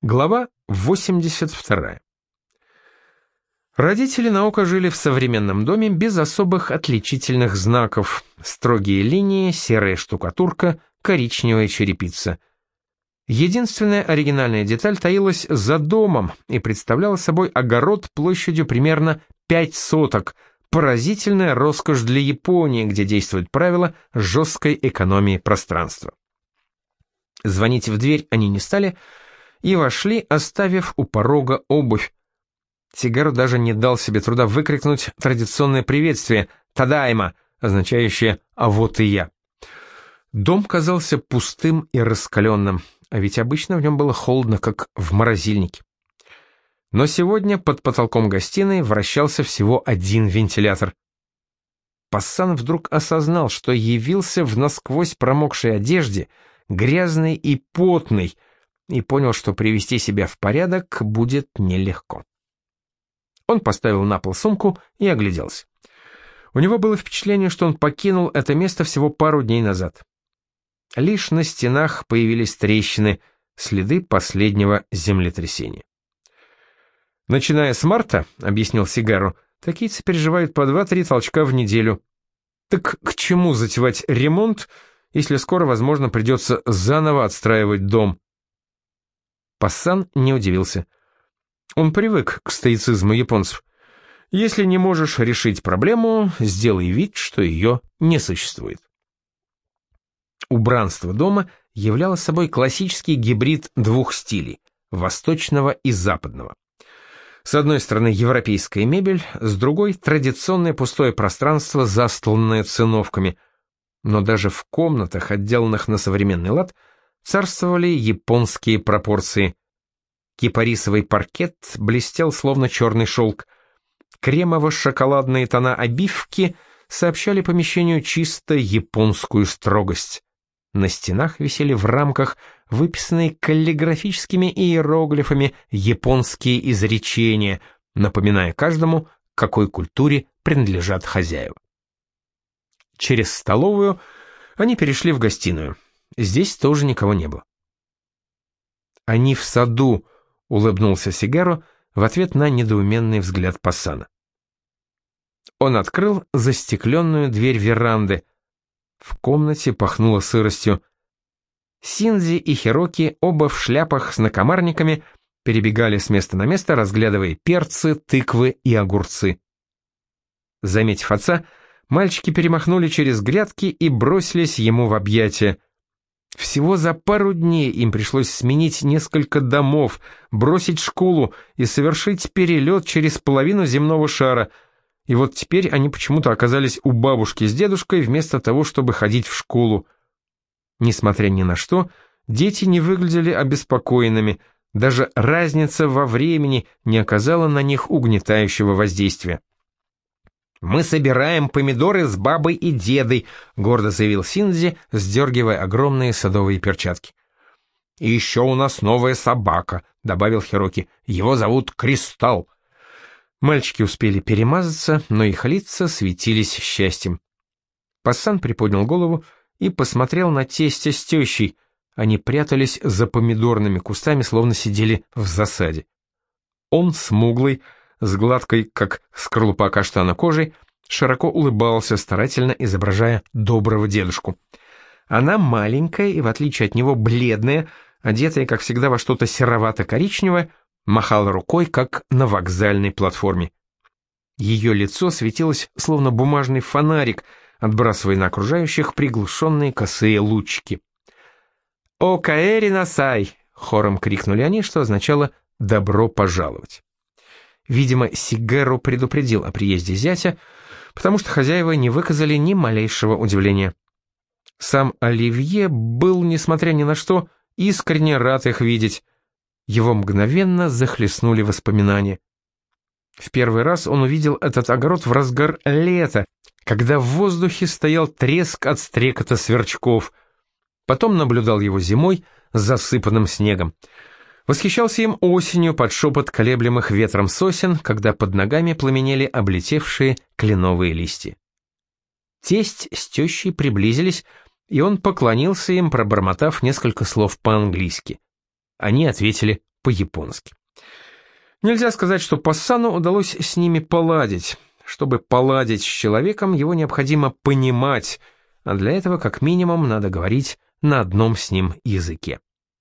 Глава 82. Родители Наока жили в современном доме без особых отличительных знаков. Строгие линии, серая штукатурка, коричневая черепица. Единственная оригинальная деталь таилась за домом и представляла собой огород площадью примерно 5 соток, поразительная роскошь для Японии, где действует правило жесткой экономии пространства. Звонить в дверь они не стали и вошли, оставив у порога обувь. Сигару даже не дал себе труда выкрикнуть традиционное приветствие «Тадайма», означающее «а вот и я». Дом казался пустым и раскаленным, а ведь обычно в нем было холодно, как в морозильнике. Но сегодня под потолком гостиной вращался всего один вентилятор. Пассан вдруг осознал, что явился в насквозь промокшей одежде, грязный и потный, и понял, что привести себя в порядок будет нелегко. Он поставил на пол сумку и огляделся. У него было впечатление, что он покинул это место всего пару дней назад. Лишь на стенах появились трещины, следы последнего землетрясения. «Начиная с марта, — объяснил Сигару, — токийцы переживают по 2-3 толчка в неделю. Так к чему затевать ремонт, если скоро, возможно, придется заново отстраивать дом?» Пассан не удивился. Он привык к стоицизму японцев. Если не можешь решить проблему, сделай вид, что ее не существует. Убранство дома являло собой классический гибрид двух стилей – восточного и западного. С одной стороны европейская мебель, с другой – традиционное пустое пространство, застланное циновками. Но даже в комнатах, отделанных на современный лад, царствовали японские пропорции. Кипарисовый паркет блестел словно черный шелк. Кремово-шоколадные тона обивки сообщали помещению чисто японскую строгость. На стенах висели в рамках выписанные каллиграфическими иероглифами японские изречения, напоминая каждому, к какой культуре принадлежат хозяева. Через столовую они перешли в гостиную. Здесь тоже никого не было. «Они в саду», — улыбнулся Сигару в ответ на недоуменный взгляд Пассана. Он открыл застекленную дверь веранды. В комнате пахнуло сыростью. Синдзи и Хироки, оба в шляпах с накомарниками, перебегали с места на место, разглядывая перцы, тыквы и огурцы. Заметив отца, мальчики перемахнули через грядки и бросились ему в объятия. Всего за пару дней им пришлось сменить несколько домов, бросить школу и совершить перелет через половину земного шара. И вот теперь они почему-то оказались у бабушки с дедушкой вместо того, чтобы ходить в школу. Несмотря ни на что, дети не выглядели обеспокоенными, даже разница во времени не оказала на них угнетающего воздействия. «Мы собираем помидоры с бабой и дедой», — гордо заявил Синдзи, сдергивая огромные садовые перчатки. «И еще у нас новая собака», — добавил Хироки. «Его зовут Кристалл». Мальчики успели перемазаться, но их лица светились счастьем. Пассан приподнял голову и посмотрел на тестя с тещей. Они прятались за помидорными кустами, словно сидели в засаде. Он, смуглый, с гладкой, как скорлупа каштана кожей, широко улыбался, старательно изображая доброго дедушку. Она маленькая и, в отличие от него, бледная, одетая, как всегда, во что-то серовато-коричневое, махала рукой, как на вокзальной платформе. Ее лицо светилось, словно бумажный фонарик, отбрасывая на окружающих приглушенные косые лучики. «О каэри насай!» — хором крикнули они, что означало «добро пожаловать». Видимо, Сигару предупредил о приезде зятя, потому что хозяева не выказали ни малейшего удивления. Сам Оливье был, несмотря ни на что, искренне рад их видеть. Его мгновенно захлестнули воспоминания. В первый раз он увидел этот огород в разгар лета, когда в воздухе стоял треск от стрекота сверчков. Потом наблюдал его зимой с засыпанным снегом. Восхищался им осенью под шепот колеблемых ветром сосен, когда под ногами пламенели облетевшие кленовые листья. Тесть с тещей приблизились, и он поклонился им, пробормотав несколько слов по-английски. Они ответили по-японски. Нельзя сказать, что Пассану удалось с ними поладить. Чтобы поладить с человеком, его необходимо понимать, а для этого как минимум надо говорить на одном с ним языке.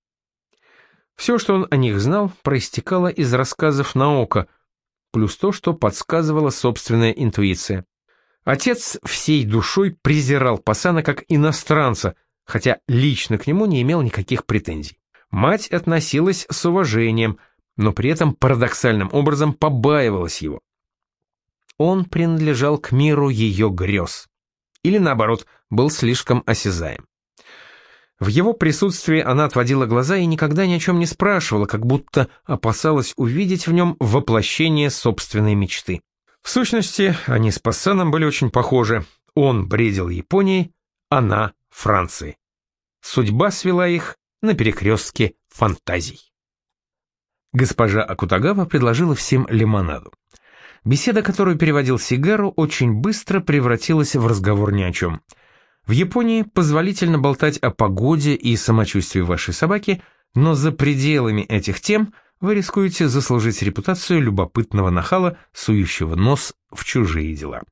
Все, что он о них знал, проистекало из рассказов Наока, плюс то, что подсказывала собственная интуиция. Отец всей душой презирал Пассана как иностранца, хотя лично к нему не имел никаких претензий. Мать относилась с уважением, но при этом парадоксальным образом побаивалась его. Он принадлежал к миру ее грез. Или наоборот, был слишком осязаем. В его присутствии она отводила глаза и никогда ни о чем не спрашивала, как будто опасалась увидеть в нем воплощение собственной мечты. В сущности, они с Пассаном были очень похожи. Он бредил Японией, она — Францией. Судьба свела их на перекрестке фантазий. Госпожа Акутагава предложила всем лимонаду. Беседа, которую переводил Сигару, очень быстро превратилась в разговор ни о чем. В Японии позволительно болтать о погоде и самочувствии вашей собаки, но за пределами этих тем вы рискуете заслужить репутацию любопытного нахала, сующего нос в чужие дела.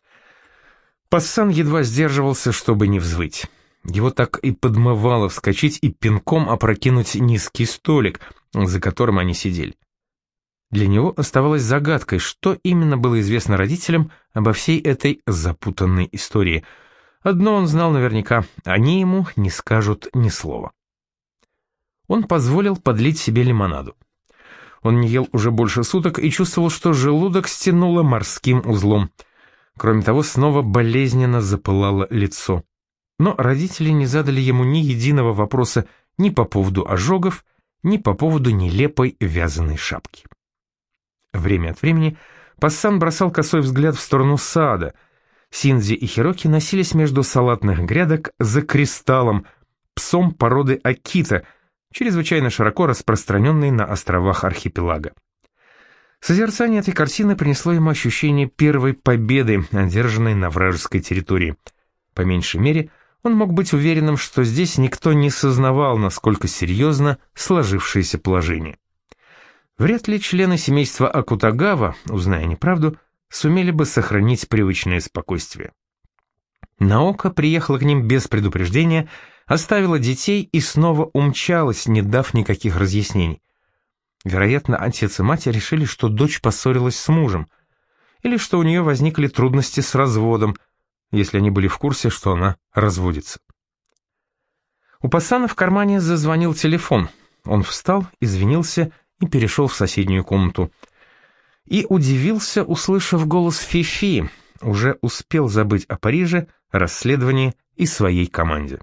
Пассан едва сдерживался, чтобы не взвыть. Его так и подмывало вскочить и пинком опрокинуть низкий столик, за которым они сидели. Для него оставалось загадкой, что именно было известно родителям обо всей этой запутанной истории. Одно он знал наверняка — они ему не скажут ни слова. Он позволил подлить себе лимонаду. Он не ел уже больше суток и чувствовал, что желудок стянуло морским узлом. Кроме того, снова болезненно запылало лицо. Но родители не задали ему ни единого вопроса ни по поводу ожогов, ни по поводу нелепой вязаной шапки. Время от времени Пассан бросал косой взгляд в сторону сада. Синдзи и Хироки носились между салатных грядок за кристаллом, псом породы Акита, чрезвычайно широко распространенный на островах архипелага. Созерцание этой картины принесло ему ощущение первой победы, одержанной на вражеской территории. По меньшей мере, он мог быть уверенным, что здесь никто не сознавал, насколько серьезно сложившееся положение. Вряд ли члены семейства Акутагава, узная неправду, сумели бы сохранить привычное спокойствие. Наока приехала к ним без предупреждения, оставила детей и снова умчалась, не дав никаких разъяснений. Вероятно, отец и мать решили, что дочь поссорилась с мужем, или что у нее возникли трудности с разводом, если они были в курсе, что она разводится. У Пассана в кармане зазвонил телефон. Он встал, извинился и перешел в соседнюю комнату. И удивился, услышав голос Фифи, уже успел забыть о Париже, расследовании и своей команде.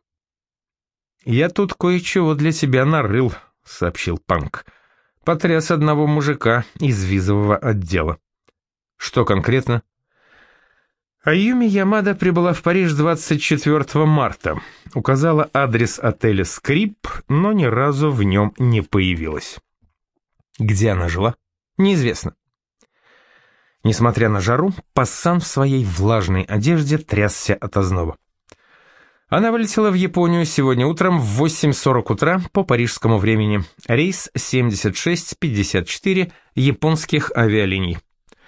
«Я тут кое-чего для тебя нарыл», — сообщил Панк. «Потряс одного мужика из визового отдела». «Что конкретно?» Аюми Ямада прибыла в Париж 24 марта, указала адрес отеля «Скрип», но ни разу в нем не появилась. Где она жила? Неизвестно. Несмотря на жару, Пассан в своей влажной одежде трясся от озноба. Она вылетела в Японию сегодня утром в 8:40 утра по парижскому времени. Рейс 7654 японских авиалиний.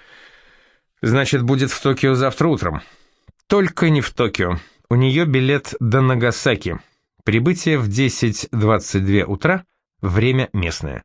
Значит, будет в Токио завтра утром. Только не в Токио. У нее билет до Нагасаки. Прибытие в 10:22 утра, время местное.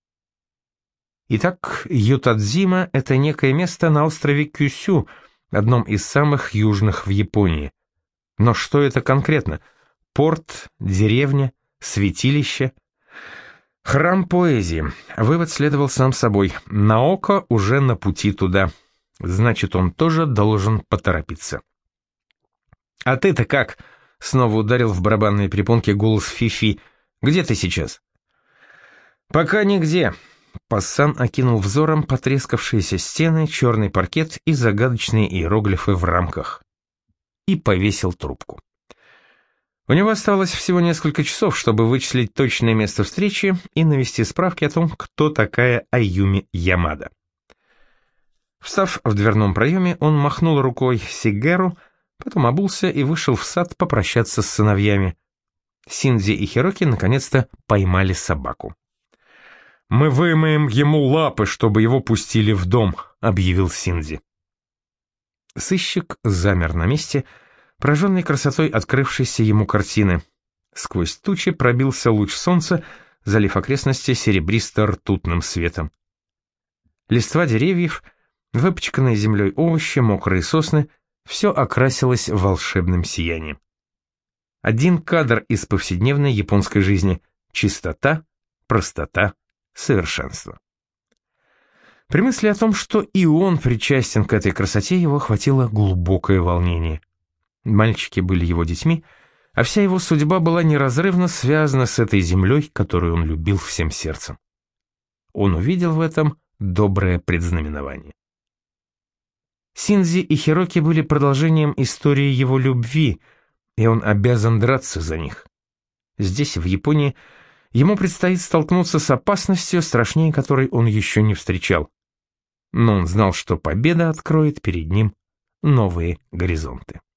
Итак, Ютадзима — это некое место на острове Кюсю, одном из самых южных в Японии. Но что это конкретно? Порт, деревня, святилище? Храм поэзии. Вывод следовал сам собой. Наока уже на пути туда. Значит, он тоже должен поторопиться. «А ты-то как?» — снова ударил в барабанные перепонки голос Фифи. «Где ты сейчас?» «Пока нигде». Пассан окинул взором потрескавшиеся стены, черный паркет и загадочные иероглифы в рамках. И повесил трубку. У него оставалось всего несколько часов, чтобы вычислить точное место встречи и навести справки о том, кто такая Аюми Ямада. Встав в дверном проеме, он махнул рукой Сигару, потом обулся и вышел в сад попрощаться с сыновьями. Синдзи и Хироки наконец-то поймали собаку. «Мы вымоем ему лапы, чтобы его пустили в дом», — объявил Синдзи. Сыщик замер на месте, пораженный красотой открывшейся ему картины. Сквозь тучи пробился луч солнца, залив окрестности серебристо-ртутным светом. Листва деревьев, выпачканные землей овощи, мокрые сосны — все окрасилось волшебным сиянием. Один кадр из повседневной японской жизни — чистота, простота, совершенство. При мысли о том, что и он причастен к этой красоте, его охватило глубокое волнение. Мальчики были его детьми, а вся его судьба была неразрывно связана с этой землей, которую он любил всем сердцем. Он увидел в этом доброе предзнаменование. Синдзи и Хироки были продолжением истории его любви, и он обязан драться за них. Здесь, в Японии, ему предстоит столкнуться с опасностью, страшнее которой он еще не встречал. Но он знал, что победа откроет перед ним новые горизонты.